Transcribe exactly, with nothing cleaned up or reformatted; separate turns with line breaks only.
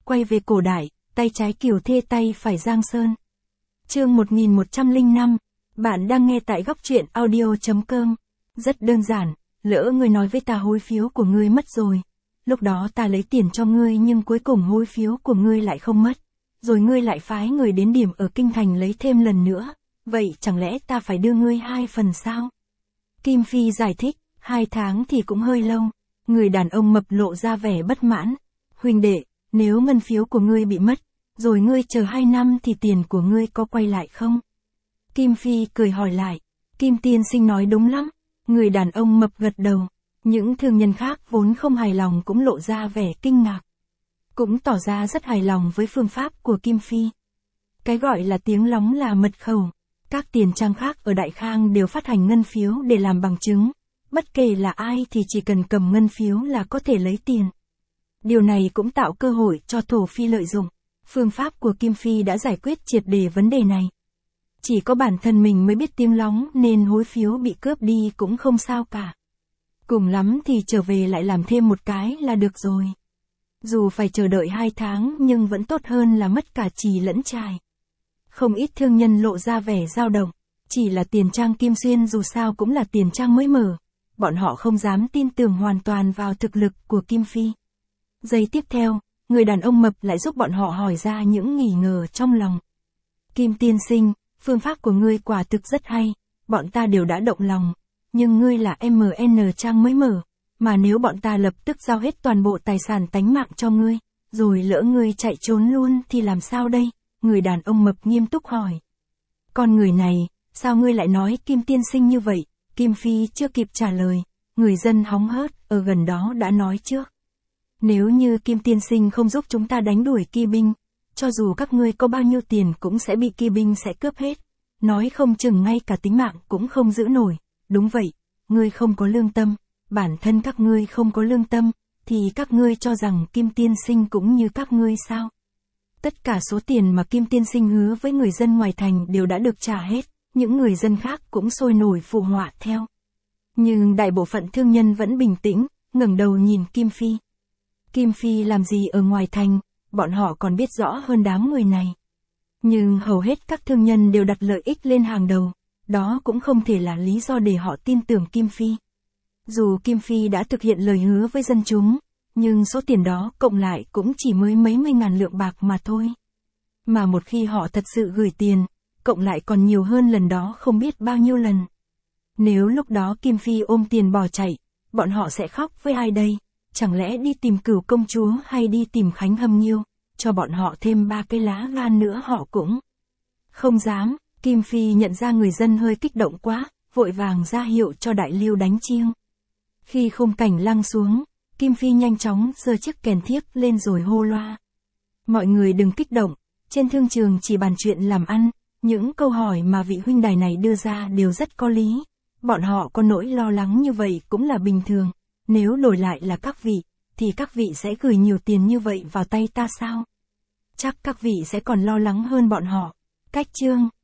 quay về cổ đại, tay trái Kiều Thê tay phải Giang Sơn. Chương một nghìn một trăm lẻ năm, bạn đang nghe tại góc truyện audio chấm com. Rất đơn giản, lỡ ngươi nói với ta hối phiếu của ngươi mất rồi. Lúc đó ta lấy tiền cho ngươi nhưng cuối cùng hối phiếu của ngươi lại không mất. Rồi ngươi lại phái người đến điểm ở Kinh Thành lấy thêm lần nữa. Vậy chẳng lẽ ta phải đưa ngươi hai phần sao? Kim Phi giải thích, hai tháng thì cũng hơi lâu. Người đàn ông mập lộ ra vẻ bất mãn. Huynh đệ, nếu ngân phiếu của ngươi bị mất, rồi ngươi chờ hai năm thì tiền của ngươi có quay lại không? Kim Phi cười hỏi lại. Kim tiên sinh nói đúng lắm. Người đàn ông mập gật đầu. Những thương nhân khác vốn không hài lòng cũng lộ ra vẻ kinh ngạc. Cũng tỏ ra rất hài lòng với phương pháp của Kim Phi. Cái gọi là tiếng lóng là mật khẩu. Các tiền trang khác ở Đại Khang đều phát hành ngân phiếu để làm bằng chứng. Bất kể là ai thì chỉ cần cầm ngân phiếu là có thể lấy tiền. Điều này cũng tạo cơ hội cho Thổ Phi lợi dụng. Phương pháp của Kim Phi đã giải quyết triệt để vấn đề này. Chỉ có bản thân mình mới biết tiếng lóng nên hối phiếu bị cướp đi cũng không sao cả. Cùng lắm thì trở về lại làm thêm một cái là được rồi. Dù phải chờ đợi hai tháng nhưng vẫn tốt hơn là mất cả chì lẫn chài. Không ít thương nhân lộ ra vẻ dao động. Chỉ là tiền trang Kim Xuyên dù sao cũng là tiền trang mới mở. Bọn họ không dám tin tưởng hoàn toàn vào thực lực của Kim Phi. Giây tiếp theo, người đàn ông mập lại giúp bọn họ hỏi ra những nghi ngờ trong lòng. Kim tiên sinh, phương pháp của ngươi quả thực rất hay, bọn ta đều đã động lòng. Nhưng ngươi là em en trang mới mở, mà nếu bọn ta lập tức giao hết toàn bộ tài sản tánh mạng cho ngươi, rồi lỡ ngươi chạy trốn luôn thì làm sao đây? Người đàn ông mập nghiêm túc hỏi. Con người này, sao ngươi lại nói Kim tiên sinh như vậy? Kim Phi chưa kịp trả lời, người dân hóng hớt ở gần đó đã nói trước. Nếu như Kim tiên sinh không giúp chúng ta đánh đuổi Ki binh, cho dù các ngươi có bao nhiêu tiền cũng sẽ bị Ki binh sẽ cướp hết. Nói không chừng ngay cả tính mạng cũng không giữ nổi. Đúng vậy, ngươi không có lương tâm, bản thân các ngươi không có lương tâm, thì các ngươi cho rằng Kim tiên sinh cũng như các ngươi sao? Tất cả số tiền mà Kim tiên sinh hứa với người dân ngoài thành đều đã được trả hết, những người dân khác cũng sôi nổi phụ họa theo. Nhưng đại bộ phận thương nhân vẫn bình tĩnh, ngẩng đầu nhìn Kim Phi. Kim Phi làm gì ở ngoài thành, bọn họ còn biết rõ hơn đám người này. Nhưng hầu hết các thương nhân đều đặt lợi ích lên hàng đầu, đó cũng không thể là lý do để họ tin tưởng Kim Phi. Dù Kim Phi đã thực hiện lời hứa với dân chúng, nhưng số tiền đó cộng lại cũng chỉ mới mấy mươi ngàn lượng bạc mà thôi. Mà một khi họ thật sự gửi tiền, cộng lại còn nhiều hơn lần đó không biết bao nhiêu lần. Nếu lúc đó Kim Phi ôm tiền bỏ chạy, bọn họ sẽ khóc với ai đây? Chẳng lẽ đi tìm Cửu công chúa hay đi tìm Khánh Hâm Nhiêu, cho bọn họ thêm ba cái lá gan nữa họ cũng không dám. Kim Phi nhận ra người dân hơi kích động quá, vội vàng ra hiệu cho đại lưu đánh chiêng. Khi khung cảnh lăng xuống, Kim Phi nhanh chóng giơ chiếc kèn thiếc lên rồi hô loa. Mọi người đừng kích động, trên thương trường chỉ bàn chuyện làm ăn, những câu hỏi mà vị huynh đài này đưa ra đều rất có lý. Bọn họ có nỗi lo lắng như vậy cũng là bình thường, nếu đổi lại là các vị, thì các vị sẽ gửi nhiều tiền như vậy vào tay ta sao? Chắc các vị sẽ còn lo lắng hơn bọn họ. Cách chương